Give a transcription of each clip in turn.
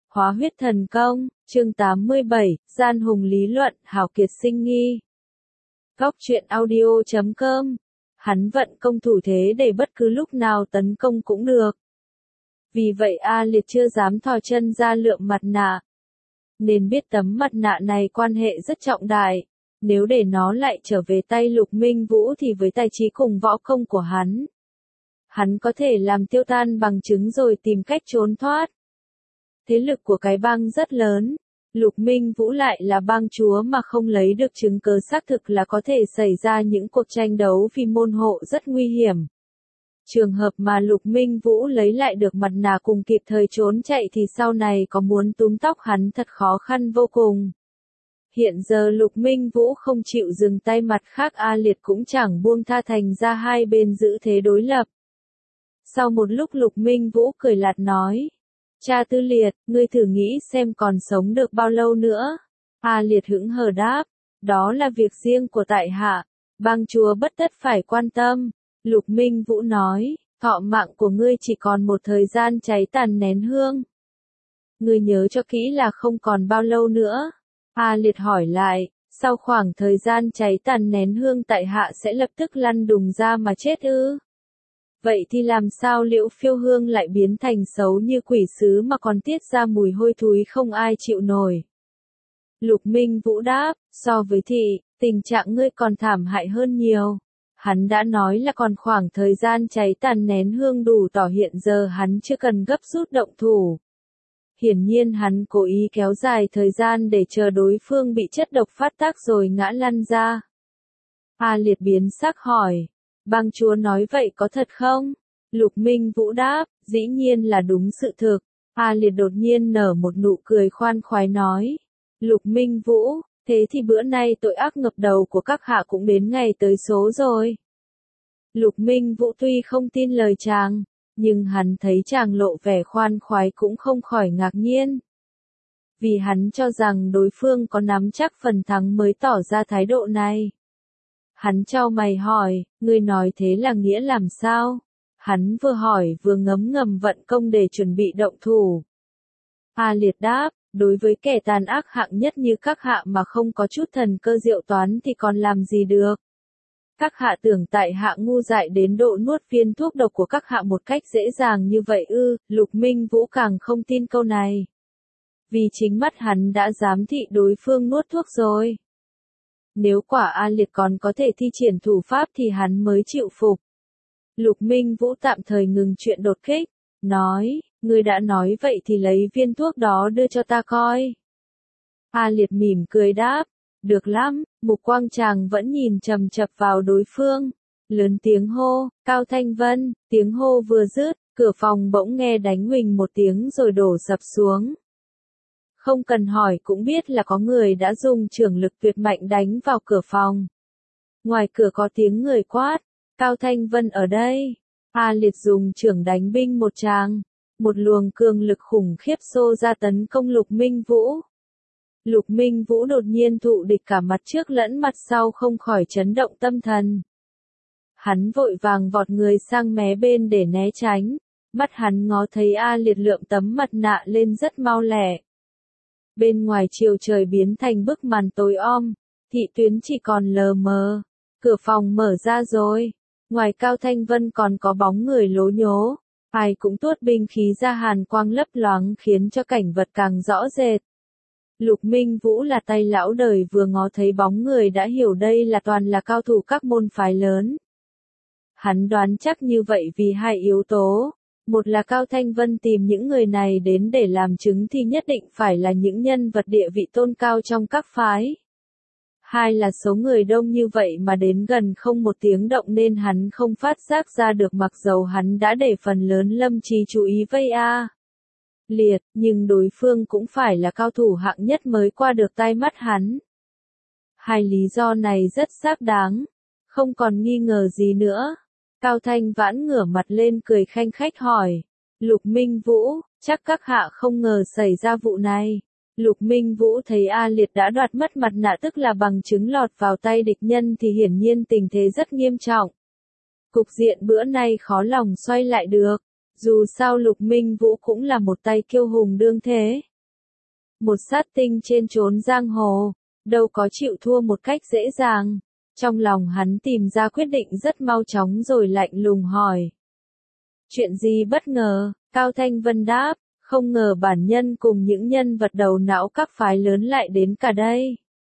Hóa huyết thần công, chương 87, gian hùng lý luận, hào kiệt sinh nghi. Góc truyện audio.com. Hắn vận công thủ thế để bất cứ lúc nào tấn công cũng được. Vì vậy A Liệt chưa dám thò chân ra lượm mặt nạ. Nên biết tấm mặt nạ này quan hệ rất trọng đại. Nếu để nó lại trở về tay Lục Minh Vũ thì với tài trí cùng võ công của hắn có thể làm tiêu tan bằng chứng rồi tìm cách trốn thoát. Thế lực của cái bang rất lớn. Lục Minh Vũ lại là bang chúa mà không lấy được chứng cớ xác thực là có thể xảy ra những cuộc tranh đấu vì môn hộ rất nguy hiểm. Trường hợp mà Lục Minh Vũ lấy lại được mặt nạ cùng kịp thời trốn chạy thì sau này có muốn túm tóc hắn thật khó khăn vô cùng. Hiện giờ Lục Minh Vũ không chịu dừng tay, mặt khác A Liệt cũng chẳng buông tha, thành ra hai bên giữ thế đối lập. Sau một lúc Lục Minh Vũ cười lạt nói. Cha Tư Liệt, ngươi thử nghĩ xem còn sống được bao lâu nữa. A Liệt hững hờ đáp. Đó là việc riêng của tại hạ. Bang chúa bất tất phải quan tâm. Lục Minh Vũ nói, thọ mạng của ngươi chỉ còn một thời gian cháy tàn nén hương. Ngươi nhớ cho kỹ là không còn bao lâu nữa. A Liệt hỏi lại, sau khoảng thời gian cháy tàn nén hương tại hạ sẽ lập tức lăn đùng ra mà chết ư? Vậy thì làm sao Liễu Phiêu Hương lại biến thành xấu như quỷ sứ mà còn tiết ra mùi hôi thối không ai chịu nổi? Lục Minh Vũ đáp, so với thị, tình trạng ngươi còn thảm hại hơn nhiều. Hắn đã nói là còn khoảng thời gian cháy tàn nén hương đủ tỏ hiện giờ hắn chưa cần gấp rút động thủ. Hiển nhiên hắn cố ý kéo dài thời gian để chờ đối phương bị chất độc phát tác rồi ngã lăn ra. A Liệt biến sắc hỏi. Bang chúa nói vậy có thật không? Lục Minh Vũ đáp, dĩ nhiên là đúng sự thực. A Liệt đột nhiên nở một nụ cười khoan khoái nói. Lục Minh Vũ, thế thì bữa nay tội ác ngập đầu của các hạ cũng đến ngày tới số rồi. Lục Minh Vũ tuy không tin lời chàng, nhưng hắn thấy chàng lộ vẻ khoan khoái cũng không khỏi ngạc nhiên. Vì hắn cho rằng đối phương có nắm chắc phần thắng mới tỏ ra thái độ này. Hắn chau mày hỏi, ngươi nói thế là nghĩa làm sao? Hắn vừa hỏi vừa ngấm ngầm vận công để chuẩn bị động thủ. A Liệt đáp, đối với kẻ tàn ác hạng nhất như các hạ mà không có chút thần cơ diệu toán thì còn làm gì được? Các hạ tưởng tại hạ ngu dại đến độ nuốt viên thuốc độc của các hạ một cách dễ dàng như vậy ư? Lục Minh Vũ càng không tin câu này. Vì chính mắt hắn đã giám thị đối phương nuốt thuốc rồi. Nếu quả A Liệt còn có thể thi triển thủ pháp thì hắn mới chịu phục. Lục Minh Vũ tạm thời ngừng chuyện đột kích, nói, ngươi đã nói vậy thì lấy viên thuốc đó đưa cho ta coi. A Liệt mỉm cười đáp, được lắm, mục quang chàng vẫn nhìn chằm chằm vào đối phương. Lớn tiếng hô, Cao Thanh Vân, tiếng hô vừa dứt, cửa phòng bỗng nghe đánh huỳnh một tiếng rồi đổ sập xuống. Không cần hỏi cũng biết là có người đã dùng chưởng lực tuyệt mạnh đánh vào cửa phòng. Ngoài cửa có tiếng người quát, Cao Thanh Vân ở đây. A Liệt dùng chưởng đánh binh một tràng. Một luồng cường lực khủng khiếp xô ra tấn công Lục Minh Vũ. Lục Minh Vũ đột nhiên thụ địch cả mặt trước lẫn mặt sau, không khỏi chấn động tâm thần. Hắn vội vàng vọt người sang mé bên để né tránh. Mắt hắn ngó thấy A Liệt lượm tấm mặt nạ lên rất mau lẹ. Bên ngoài chiều trời biến thành bức màn tối om, thị tuyến chỉ còn lờ mờ. Cửa phòng mở ra rồi. Ngoài Cao Thanh Vân còn có bóng người lố nhố. Ai cũng tuốt binh khí ra, hàn quang lấp loáng khiến cho cảnh vật càng rõ rệt. Lục Minh Vũ là tay lão đời, vừa ngó thấy bóng người đã hiểu đây là toàn là cao thủ các môn phái lớn. Hắn đoán chắc như vậy vì hai yếu tố. Một là Cao Thanh Vân tìm những người này đến để làm chứng thì nhất định phải là những nhân vật địa vị tôn cao trong các phái. Hai là số người đông như vậy mà đến gần không một tiếng động nên hắn không phát giác ra được, mặc dầu hắn đã để phần lớn lâm trí chú ý vây A Liệt, nhưng đối phương cũng phải là cao thủ hạng nhất mới qua được tai mắt hắn. Hai lý do này rất xác đáng, không còn nghi ngờ gì nữa. Cao Thanh Vãn ngửa mặt lên cười khanh khách hỏi, Lục Minh Vũ, chắc các hạ không ngờ xảy ra vụ này. Lục Minh Vũ thấy A Liệt đã đoạt mất mặt nạ, tức là bằng chứng lọt vào tay địch nhân, thì hiển nhiên tình thế rất nghiêm trọng. Cục diện bữa nay khó lòng xoay lại được. Dù sao Lục Minh Vũ cũng là một tay kiêu hùng đương thế. Một sát tinh trên chốn giang hồ, đâu có chịu thua một cách dễ dàng. Trong lòng hắn tìm ra quyết định rất mau chóng rồi lạnh lùng hỏi. Chuyện gì bất ngờ? Cao Thanh Vân đáp, không ngờ bản nhân cùng những nhân vật đầu não các phái lớn lại đến cả đây.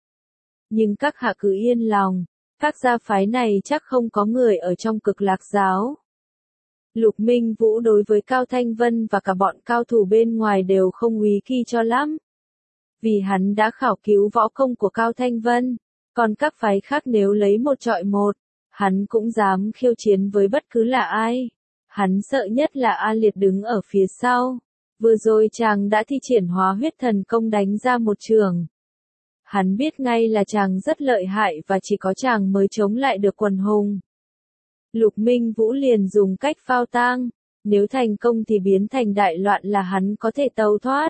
Nhưng các hạ cứ yên lòng, các gia phái này chắc không có người ở trong Cực Lạc giáo. Lục Minh Vũ đối với Cao Thanh Vân và cả bọn cao thủ bên ngoài đều không úy kỳ cho lắm. Vì hắn đã khảo cứu võ công của Cao Thanh Vân, còn các phái khác nếu lấy một trọi một, hắn cũng dám khiêu chiến với bất cứ là ai. Hắn sợ nhất là A Liệt đứng ở phía sau. Vừa rồi chàng đã thi triển hóa huyết thần công đánh ra một trường. Hắn biết ngay là chàng rất lợi hại và chỉ có chàng mới chống lại được quần hùng. Lục Minh Vũ liền dùng cách phao tang, nếu thành công thì biến thành đại loạn là hắn có thể tẩu thoát.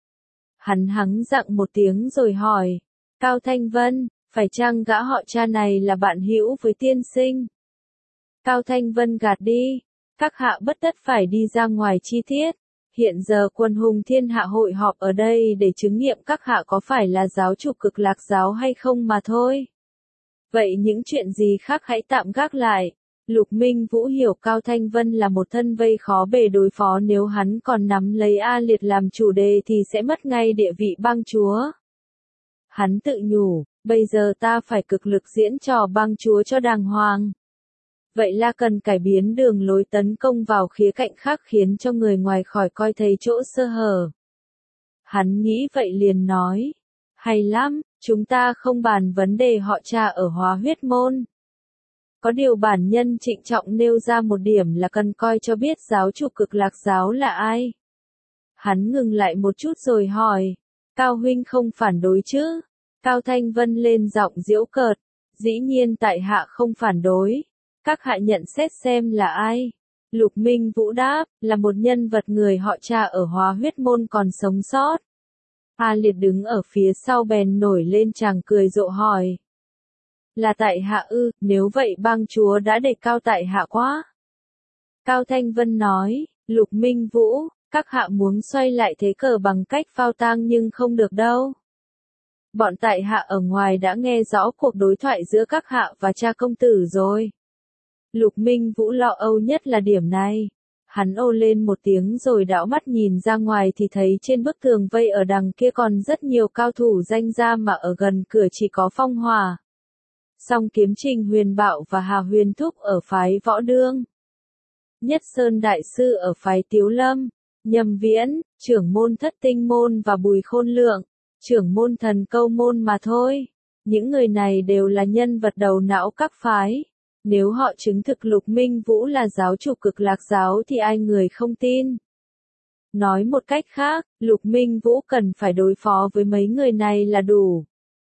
Hắn hắng giọng một tiếng rồi hỏi, Cao Thanh Vân, phải chăng gã họ cha này là bạn hữu với tiên sinh? Cao Thanh Vân gạt đi, các hạ bất tất phải đi ra ngoài chi tiết. Hiện giờ quân hùng thiên hạ hội họp ở đây để chứng nghiệm các hạ có phải là giáo chủ Cực Lạc giáo hay không mà thôi. Vậy những chuyện gì khác hãy tạm gác lại. Lục Minh Vũ hiểu Cao Thanh Vân là một thân vây khó bề đối phó, nếu hắn còn nắm lấy A Liệt làm chủ đề thì sẽ mất ngay địa vị bang chúa. Hắn tự nhủ, bây giờ ta phải cực lực diễn trò bang chúa cho đàng hoàng. Vậy là cần cải biến đường lối tấn công vào khía cạnh khác khiến cho người ngoài khỏi coi thấy chỗ sơ hở. Hắn nghĩ vậy liền nói, hay lắm, chúng ta không bàn vấn đề họ cha ở Hóa Huyết môn. Có điều bản nhân trịnh trọng nêu ra một điểm là cần coi cho biết giáo chủ Cực Lạc giáo là ai. Hắn ngừng lại một chút rồi hỏi, Cao huynh không phản đối chứ? Cao Thanh Vân lên giọng giễu cợt, dĩ nhiên tại hạ không phản đối. Các hạ nhận xét xem là ai? Lục Minh Vũ đáp, là một nhân vật người họ cha ở Hóa Huyết môn còn sống sót. A Liệt đứng ở phía sau bèn nổi lên chàng cười rộ hỏi. Là tại hạ ư? Nếu vậy bang chúa đã đề cao tại hạ quá. Cao Thanh Vân nói, Lục Minh Vũ, các hạ muốn xoay lại thế cờ bằng cách phao tang nhưng không được đâu. Bọn tại hạ ở ngoài đã nghe rõ cuộc đối thoại giữa các hạ và cha công tử rồi. Lục Minh Vũ lo âu nhất là điểm này. Hắn ồ lên một tiếng rồi đảo mắt nhìn ra ngoài thì thấy trên bức tường vây ở đằng kia còn rất nhiều cao thủ danh gia mà ở gần cửa chỉ có Phong Hòa, Song Kiếm Trình Huyền Bạo và Hà Huyền Thúc ở phái Võ Đương, Nhất Sơn Đại Sư ở phái Tiếu Lâm, Nhâm Viễn, trưởng môn Thất Tinh môn và Bùi Khôn Lượng, trưởng môn Thần Câu môn mà thôi. Những người này đều là nhân vật đầu não các phái. Nếu họ chứng thực Lục Minh Vũ là giáo chủ Cực Lạc giáo thì ai người không tin. Nói một cách khác, Lục Minh Vũ cần phải đối phó với mấy người này là đủ.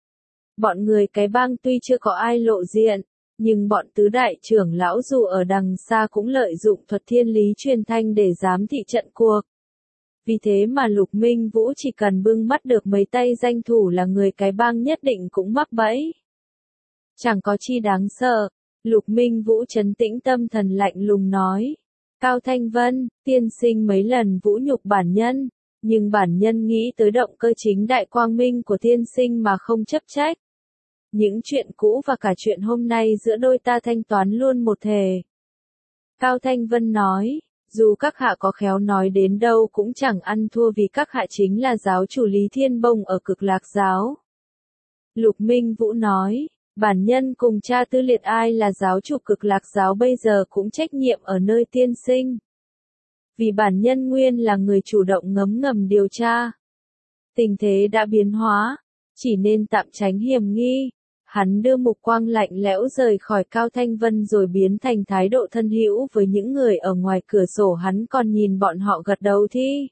Bọn người cái bang tuy chưa có ai lộ diện, nhưng bọn tứ đại trưởng lão dù ở đằng xa cũng lợi dụng thuật thiên lý truyền thanh để giám thị trận cuộc. Vì thế mà Lục Minh Vũ chỉ cần bưng mắt được mấy tay danh thủ là người cái bang nhất định cũng mắc bẫy. Chẳng có chi đáng sợ. Lục Minh Vũ trấn tĩnh tâm thần lạnh lùng nói. Cao Thanh Vân, tiên sinh mấy lần vũ nhục bản nhân, nhưng bản nhân nghĩ tới động cơ chính đại quang minh của tiên sinh mà không chấp trách. Những chuyện cũ và cả chuyện hôm nay giữa đôi ta thanh toán luôn một thể. Cao Thanh Vân nói, dù các hạ có khéo nói đến đâu cũng chẳng ăn thua vì các hạ chính là giáo chủ Lý Thiên Bông ở Cực Lạc giáo. Lục Minh Vũ nói, bản nhân cùng cha Tư Liệt ai là giáo chủ Cực Lạc giáo bây giờ cũng trách nhiệm ở nơi tiên sinh. Vì bản nhân nguyên là người chủ động ngấm ngầm điều tra. Tình thế đã biến hóa, chỉ nên tạm tránh hiểm nghi. Hắn đưa mục quang lạnh lẽo rời khỏi Cao Thanh Vân rồi biến thành thái độ thân hữu với những người ở ngoài cửa sổ, hắn còn nhìn bọn họ gật đầu thi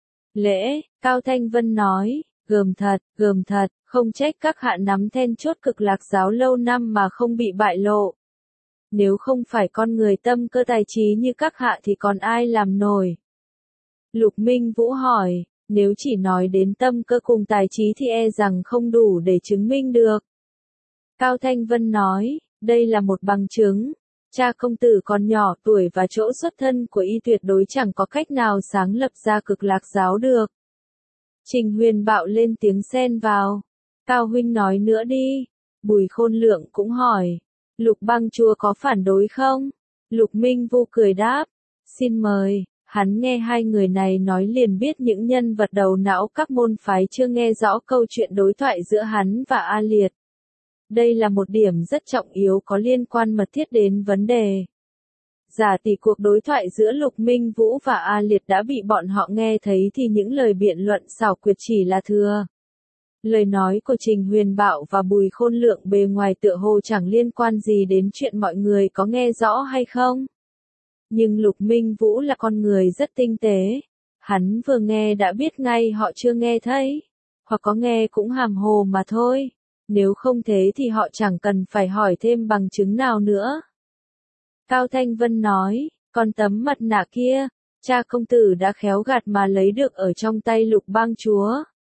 lễ. Cao Thanh Vân nói, gờm thật, không trách các hạ nắm then chốt Cực Lạc giáo lâu năm mà không bị bại lộ. Nếu không phải con người tâm cơ tài trí như các hạ thì còn ai làm nổi? Lục Minh Vũ hỏi, nếu chỉ nói đến tâm cơ cùng tài trí thì e rằng không đủ để chứng minh được. Cao Thanh Vân nói, đây là một bằng chứng. Cha công tử còn nhỏ tuổi và chỗ xuất thân của y tuyệt đối chẳng có cách nào sáng lập ra Cực Lạc giáo được. Trình Huyền Bạo lên tiếng xen vào. Cao huynh nói nữa đi. Bùi Khôn Lượng cũng hỏi. Lục Băng Chúa có phản đối không? Lục Minh Vũ cười đáp. Xin mời. Hắn nghe hai người này nói liền biết những nhân vật đầu não các môn phái chưa nghe rõ câu chuyện đối thoại giữa hắn và A Liệt. Đây là một điểm rất trọng yếu có liên quan mật thiết đến vấn đề. Giả tỷ cuộc đối thoại giữa Lục Minh Vũ và A Liệt đã bị bọn họ nghe thấy thì những lời biện luận xảo quyệt chỉ là thừa. Lời nói của Trình Huyền Bạo và Bùi Khôn Lượng bề ngoài tựa hồ chẳng liên quan gì đến chuyện mọi người có nghe rõ hay không. Nhưng Lục Minh Vũ là con người rất tinh tế. Hắn vừa nghe đã biết ngay họ chưa nghe thấy. Hoặc có nghe cũng hàm hồ mà thôi. Nếu không thế thì họ chẳng cần phải hỏi thêm bằng chứng nào nữa. Cao Thanh Vân nói, còn tấm mặt nạ kia, cha công tử đã khéo gạt mà lấy được ở trong tay Lục Bang Chúa.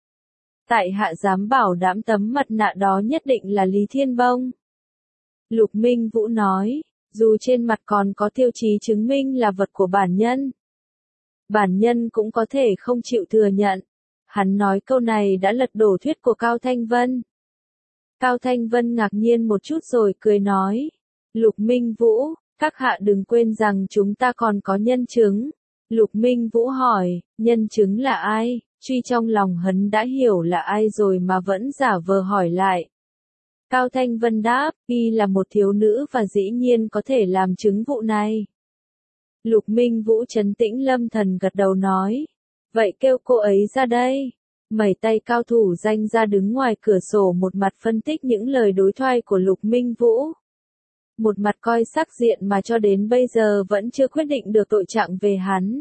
Tại hạ dám bảo đảm tấm mặt nạ đó nhất định là Lý Thiên Bông. Lục Minh Vũ nói, dù trên mặt còn có tiêu chí chứng minh là vật của bản nhân. Bản nhân cũng có thể không chịu thừa nhận. Hắn nói câu này đã lật đổ thuyết của Cao Thanh Vân. Cao Thanh Vân ngạc nhiên một chút rồi cười nói, Lục Minh Vũ, các hạ đừng quên rằng chúng ta còn có nhân chứng. Lục Minh Vũ hỏi, nhân chứng là ai? Truy trong lòng hắn đã hiểu là ai rồi mà vẫn giả vờ hỏi lại. Cao Thanh Vân đáp, y là một thiếu nữ và dĩ nhiên có thể làm chứng vụ này. Lục Minh Vũ trấn tĩnh lâm thần gật đầu nói, vậy kêu cô ấy ra đây. Mẩy tay cao thủ danh ra đứng ngoài cửa sổ một mặt phân tích những lời đối thoại của Lục Minh Vũ. Một mặt coi sắc diện mà cho đến bây giờ vẫn chưa quyết định được tội trạng về hắn.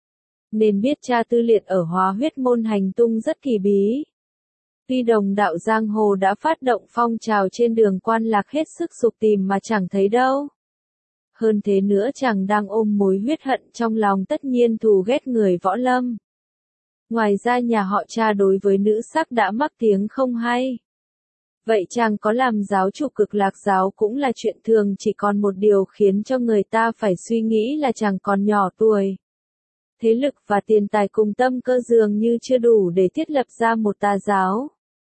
Nên biết cha Tư Liệt ở Hóa Huyết Môn hành tung rất kỳ bí. Tuy đồng đạo giang hồ đã phát động phong trào trên đường quan lạc hết sức sục tìm mà chẳng thấy đâu. Hơn thế nữa chàng đang ôm mối huyết hận trong lòng tất nhiên thù ghét người võ lâm. Ngoài ra nhà họ cha đối với nữ sắc đã mắc tiếng không hay. Vậy chàng có làm giáo chủ Cực Lạc giáo cũng là chuyện thường, chỉ còn một điều khiến cho người ta phải suy nghĩ là chàng còn nhỏ tuổi. Thế lực và tiền tài cùng tâm cơ dường như chưa đủ để thiết lập ra một tà giáo.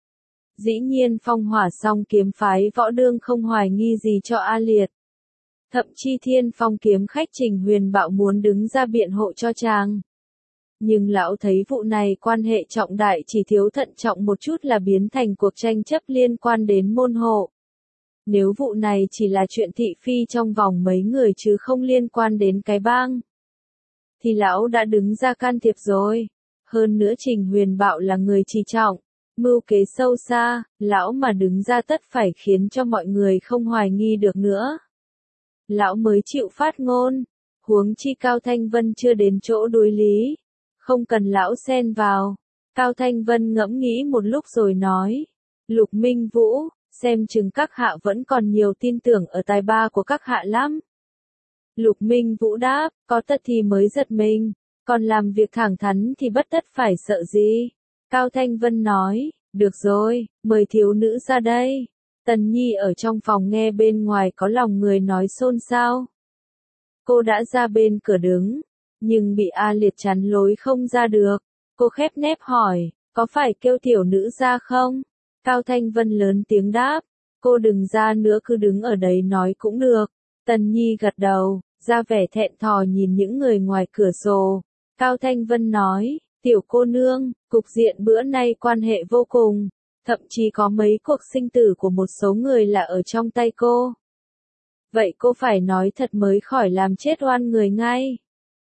Dĩ nhiên Phong Hỏa Song kiếm phái võ đương không hoài nghi gì cho A Liệt. Thậm chí Thiên Phong kiếm khách Trình Huyền Bạo muốn đứng ra biện hộ cho chàng. Nhưng lão thấy vụ này quan hệ trọng đại, chỉ thiếu thận trọng một chút là biến thành cuộc tranh chấp liên quan đến môn hộ. Nếu vụ này chỉ là chuyện thị phi trong vòng mấy người chứ không liên quan đến cái bang, thì lão đã đứng ra can thiệp rồi. Hơn nữa Trình Huyền Bạo là người trì trọng, mưu kế sâu xa, lão mà đứng ra tất phải khiến cho mọi người không hoài nghi được nữa. Lão mới chịu phát ngôn, huống chi Cao Thanh Vân chưa đến chỗ đối lý. Không cần lão xen vào. Cao Thanh Vân ngẫm nghĩ một lúc rồi nói. Lục Minh Vũ, xem chừng các hạ vẫn còn nhiều tin tưởng ở tài ba của các hạ lắm. Lục Minh Vũ đáp, có tất thì mới giật mình, còn làm việc thẳng thắn thì bất tất phải sợ gì. Cao Thanh Vân nói, được rồi, mời thiếu nữ ra đây. Tần Nhi ở trong phòng nghe bên ngoài có lòng người nói xôn xao. Cô đã ra bên cửa đứng, nhưng bị A Liệt chắn lối không ra được. Cô khép nép hỏi, có phải kêu tiểu nữ ra không? Cao Thanh Vân lớn tiếng đáp, cô đừng ra nữa, cứ đứng ở đấy nói cũng được. Tần Nhi gật đầu, ra vẻ thẹn thò nhìn những người ngoài cửa sổ. Cao Thanh Vân nói, tiểu cô nương, cục diện bữa nay quan hệ vô cùng, thậm chí có mấy cuộc sinh tử của một số người là ở trong tay cô. Vậy cô phải nói thật mới khỏi làm chết oan người ngay.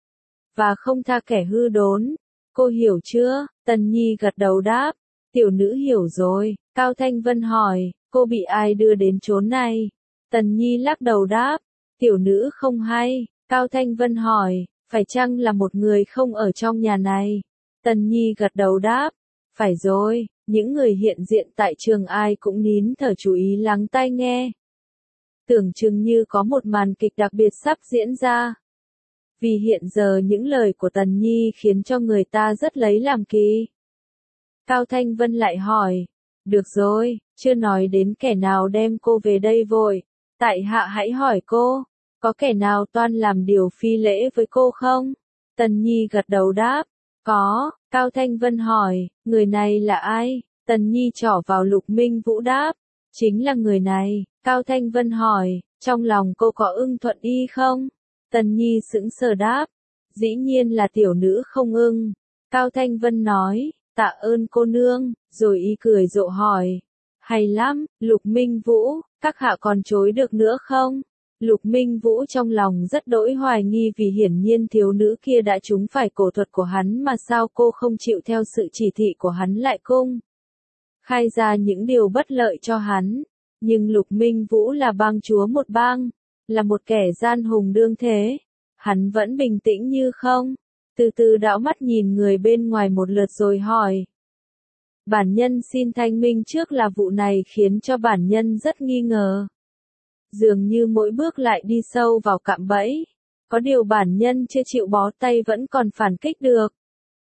Và không tha kẻ hư đốn. Cô hiểu chưa? Tần Nhi gật đầu đáp. Tiểu nữ hiểu rồi. Cao Thanh Vân hỏi, cô bị ai đưa đến chốn này? Tần Nhi lắc đầu đáp. Tiểu nữ không hay. Cao Thanh Vân hỏi, phải chăng là một người không ở trong nhà này? Tần Nhi gật đầu đáp. Phải rồi, những người hiện diện tại trường ai cũng nín thở chú ý lắng tai nghe. Tưởng chừng như có một màn kịch đặc biệt sắp diễn ra. Vì hiện giờ những lời của Tần Nhi khiến cho người ta rất lấy làm kỳ. Cao Thanh Vân lại hỏi, được rồi, chưa nói đến kẻ nào đem cô về đây vội. Tại hạ hãy hỏi cô, có kẻ nào toan làm điều phi lễ với cô không? Tần Nhi gật đầu đáp, có, Cao Thanh Vân hỏi, người này là ai? Tần Nhi trỏ vào Lục Minh Vũ đáp, chính là người này. Cao Thanh Vân hỏi, trong lòng cô có ưng Thuận Y không? Tần Nhi sững sờ đáp, dĩ nhiên là tiểu nữ không ưng. Cao Thanh Vân nói, tạ ơn cô nương, rồi y cười rộ hỏi, hay lắm, Lục Minh Vũ, các hạ còn chối được nữa không? Lục Minh Vũ trong lòng rất đỗi hoài nghi vì hiển nhiên thiếu nữ kia đã trúng phải cổ thuật của hắn mà sao cô không chịu theo sự chỉ thị của hắn lại cung khai ra những điều bất lợi cho hắn. Nhưng Lục Minh Vũ là bang chúa một bang, là một kẻ gian hùng đương thế. Hắn vẫn bình tĩnh như không, từ từ đảo mắt nhìn người bên ngoài một lượt rồi hỏi. Bản nhân xin thanh minh trước là vụ này khiến cho bản nhân rất nghi ngờ. Dường như mỗi bước lại đi sâu vào cạm bẫy. Có điều bản nhân chưa chịu bó tay vẫn còn phản kích được.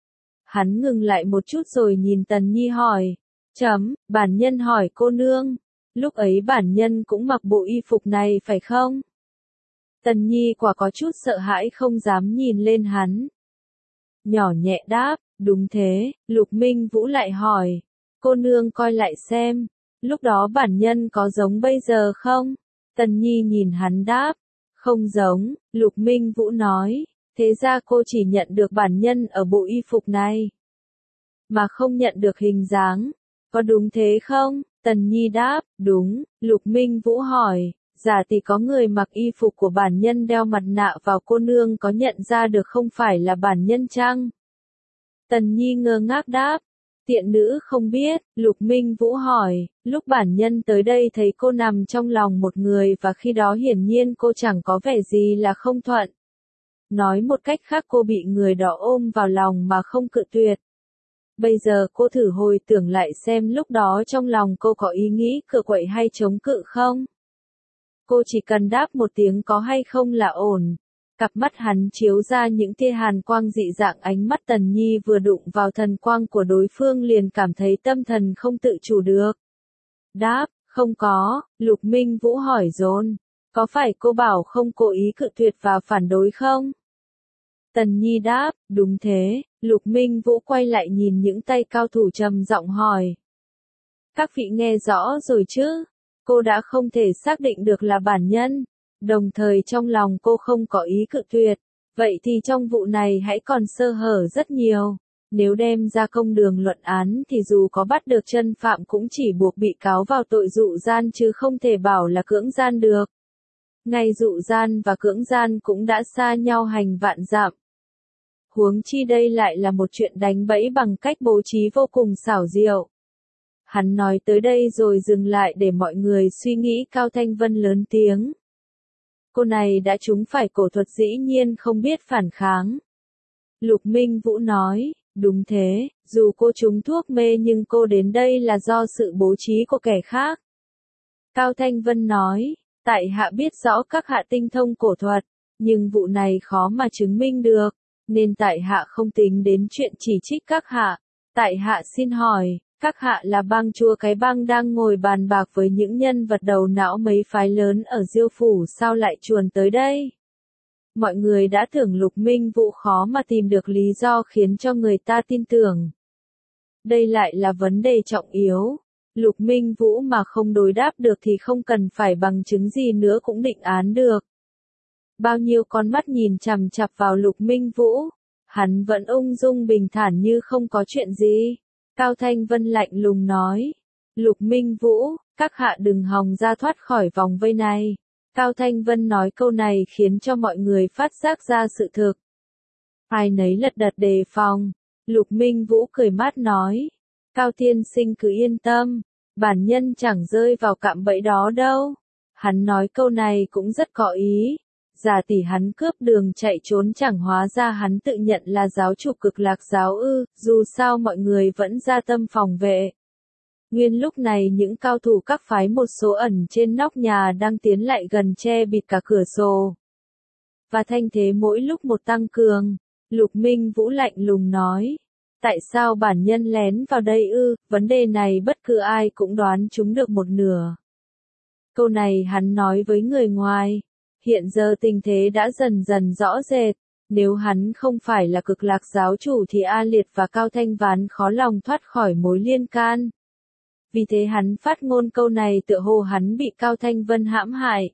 Hắn ngừng lại một chút rồi nhìn Tần Nhi hỏi. Bản nhân hỏi cô nương. Lúc ấy bản nhân cũng mặc bộ y phục này phải không? Tần Nhi quả có chút sợ hãi không dám nhìn lên hắn. Nhỏ nhẹ đáp, đúng thế. Lục Minh Vũ lại hỏi. Cô nương coi lại xem. Lúc đó bản nhân có giống bây giờ không? Tần Nhi nhìn hắn đáp. Không giống. Lục Minh Vũ nói. Thế ra cô chỉ nhận được bản nhân ở bộ y phục này. Mà không nhận được hình dáng. Có đúng thế không? Tần Nhi đáp, đúng. Lục Minh Vũ hỏi, giả tỷ có người mặc y phục của bản nhân đeo mặt nạ vào cô nương có nhận ra được không phải là bản nhân chăng? Tần Nhi ngơ ngác đáp, tiện nữ không biết. Lục Minh Vũ hỏi, lúc bản nhân tới đây thấy cô nằm trong lòng một người và khi đó hiển nhiên cô chẳng có vẻ gì là không thuận. Nói một cách khác cô bị người đó ôm vào lòng mà không cự tuyệt. Bây giờ cô thử hồi tưởng lại xem lúc đó trong lòng cô có ý nghĩ cự quậy hay chống cự không? Cô chỉ cần đáp một tiếng có hay không là ổn. Cặp mắt hắn chiếu ra những tia hàn quang dị dạng, ánh mắt Tần Nhi vừa đụng vào thần quang của đối phương liền cảm thấy tâm thần không tự chủ được. Đáp, không có. Lục Minh Vũ hỏi dồn, có phải cô bảo không cố ý cự tuyệt và phản đối không? Tần Nhi đáp, đúng thế. Lục Minh Vũ quay lại nhìn những tay cao thủ trầm giọng hỏi. Các vị nghe rõ rồi chứ? Cô đã không thể xác định được là bản nhân. Đồng thời trong lòng cô không có ý cự tuyệt. Vậy thì trong vụ này hãy còn sơ hở rất nhiều. Nếu đem ra công đường luận án thì dù có bắt được chân phạm cũng chỉ buộc bị cáo vào tội dụ gian chứ không thể bảo là cưỡng gian được. Ngay dụ gian và cưỡng gian cũng đã xa nhau hành vạn dặm. Huống chi đây lại là một chuyện đánh bẫy bằng cách bố trí vô cùng xảo diệu. Hắn nói tới đây rồi dừng lại để mọi người suy nghĩ. Cao Thanh Vân lớn tiếng. Cô này đã trúng phải cổ thuật dĩ nhiên không biết phản kháng. Lục Minh Vũ nói, đúng thế, dù cô trúng thuốc mê nhưng cô đến đây là do sự bố trí của kẻ khác. Cao Thanh Vân nói, tại hạ biết rõ các hạ tinh thông cổ thuật, nhưng vụ này khó mà chứng minh được. Nên tại hạ không tính đến chuyện chỉ trích các hạ. Tại hạ xin hỏi, các hạ là bang chúa cái bang đang ngồi bàn bạc với những nhân vật đầu não mấy phái lớn ở Diêu Phủ sao lại chuồn tới đây? Mọi người đã tưởng Lục Minh Vũ khó mà tìm được lý do khiến cho người ta tin tưởng. Đây lại là vấn đề trọng yếu. Lục Minh Vũ mà không đối đáp được thì không cần phải bằng chứng gì nữa cũng định án được. Bao nhiêu con mắt nhìn chằm chằm vào Lục Minh Vũ, hắn vẫn ung dung bình thản như không có chuyện gì. Cao Thanh Vân lạnh lùng nói, Lục Minh Vũ, các hạ đừng hòng ra thoát khỏi vòng vây này. Cao Thanh Vân nói câu này khiến cho mọi người phát giác ra sự thực. Ai nấy lật đật đề phòng. Lục Minh Vũ cười mát nói, Cao tiên sinh cứ yên tâm, bản nhân chẳng rơi vào cạm bẫy đó đâu. Hắn nói câu này cũng rất có ý. Giả tỷ hắn cướp đường chạy trốn chẳng hóa ra hắn tự nhận là giáo chủ Cực Lạc giáo ư, dù sao mọi người vẫn ra tâm phòng vệ. Nguyên lúc này những cao thủ các phái một số ẩn trên nóc nhà đang tiến lại gần che bịt cả cửa sổ. Và thanh thế mỗi lúc một tăng cường. Lục Minh Vũ lạnh lùng nói. Tại sao bản nhân lén vào đây ư, vấn đề này bất cứ ai cũng đoán chúng được một nửa. Câu này hắn nói với người ngoài. Hiện giờ tình thế đã dần dần rõ rệt. Nếu hắn không phải là Cực Lạc giáo chủ thì A Liệt và Cao Thanh Ván khó lòng thoát khỏi mối liên can. Vì thế hắn phát ngôn câu này tựa hồ hắn bị Cao Thanh Vân hãm hại.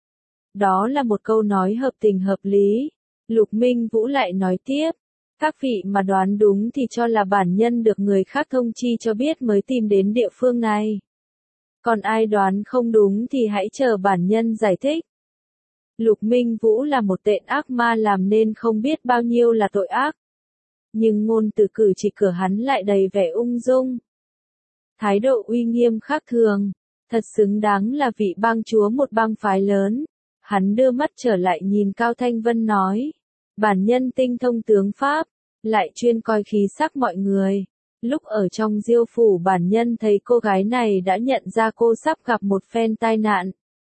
Đó là một câu nói hợp tình hợp lý. Lục Minh Vũ lại nói tiếp. Các vị mà đoán đúng thì cho là bản nhân được người khác thông chi cho biết mới tìm đến địa phương này. Còn ai đoán không đúng thì hãy chờ bản nhân giải thích. Lục Minh Vũ là một tên ác ma làm nên không biết bao nhiêu là tội ác. Nhưng ngôn từ cử chỉ của hắn lại đầy vẻ ung dung. Thái độ uy nghiêm khác thường, thật xứng đáng là vị bang chúa một bang phái lớn. Hắn đưa mắt trở lại nhìn Cao Thanh Vân nói. Bản nhân tinh thông tướng Pháp, lại chuyên coi khí sắc mọi người. Lúc ở trong Diêu phủ bản nhân thấy cô gái này đã nhận ra cô sắp gặp một phen tai nạn.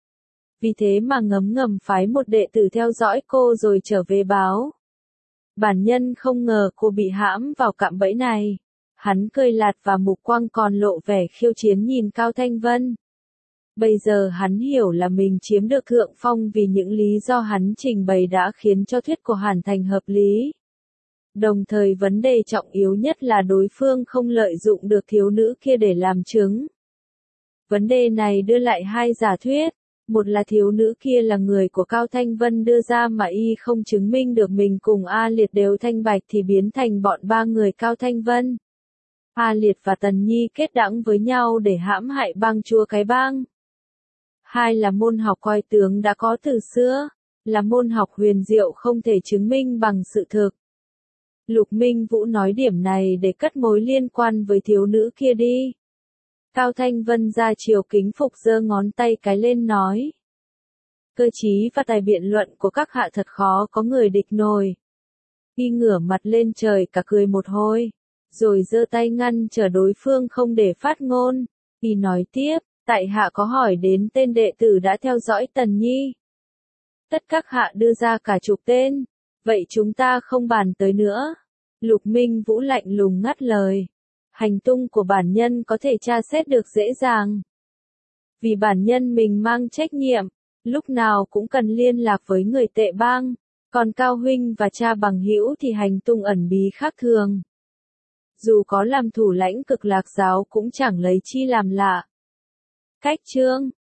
Vì thế mà ngấm ngầm phái một đệ tử theo dõi cô rồi trở về báo. Bản nhân không ngờ cô bị hãm vào cạm bẫy này. Hắn cười lạt và mục quang còn lộ vẻ khiêu chiến nhìn Cao Thanh Vân. Bây giờ hắn hiểu là mình chiếm được thượng phong vì những lý do hắn trình bày đã khiến cho thuyết của Hàn thành hợp lý. Đồng thời vấn đề trọng yếu nhất là đối phương không lợi dụng được thiếu nữ kia để làm chứng. Vấn đề này đưa lại hai giả thuyết. Một là thiếu nữ kia là người của Cao Thanh Vân đưa ra mà y không chứng minh được mình cùng A Liệt đều thanh bạch thì biến thành bọn ba người Cao Thanh Vân. A Liệt và Tần Nhi kết đãng với nhau để hãm hại bang chúa cái bang. Hai là môn học coi tướng đã có từ xưa, là môn học huyền diệu không thể chứng minh bằng sự thực. Lục Minh Vũ nói điểm này để cất mối liên quan với thiếu nữ kia đi. Cao Thanh Vân ra chiều kính phục giơ ngón tay cái lên nói. Cơ trí và tài biện luận của các hạ thật khó có người địch nổi. Y ngửa mặt lên trời cả cười một hồi, rồi giơ tay ngăn trở đối phương không để phát ngôn. Y nói tiếp, tại hạ có hỏi đến tên đệ tử đã theo dõi Tần Nhi. Tất các hạ đưa ra cả chục tên, vậy chúng ta không bàn tới nữa. Lục Minh Vũ lạnh lùng ngắt lời. Hành tung của bản nhân có thể tra xét được dễ dàng. Vì bản nhân mình mang trách nhiệm, lúc nào cũng cần liên lạc với người tệ bang, còn Cao huynh và cha bằng hữu thì hành tung ẩn bí khác thường. Dù có làm thủ lãnh Cực Lạc giáo cũng chẳng lấy chi làm lạ. Cách chương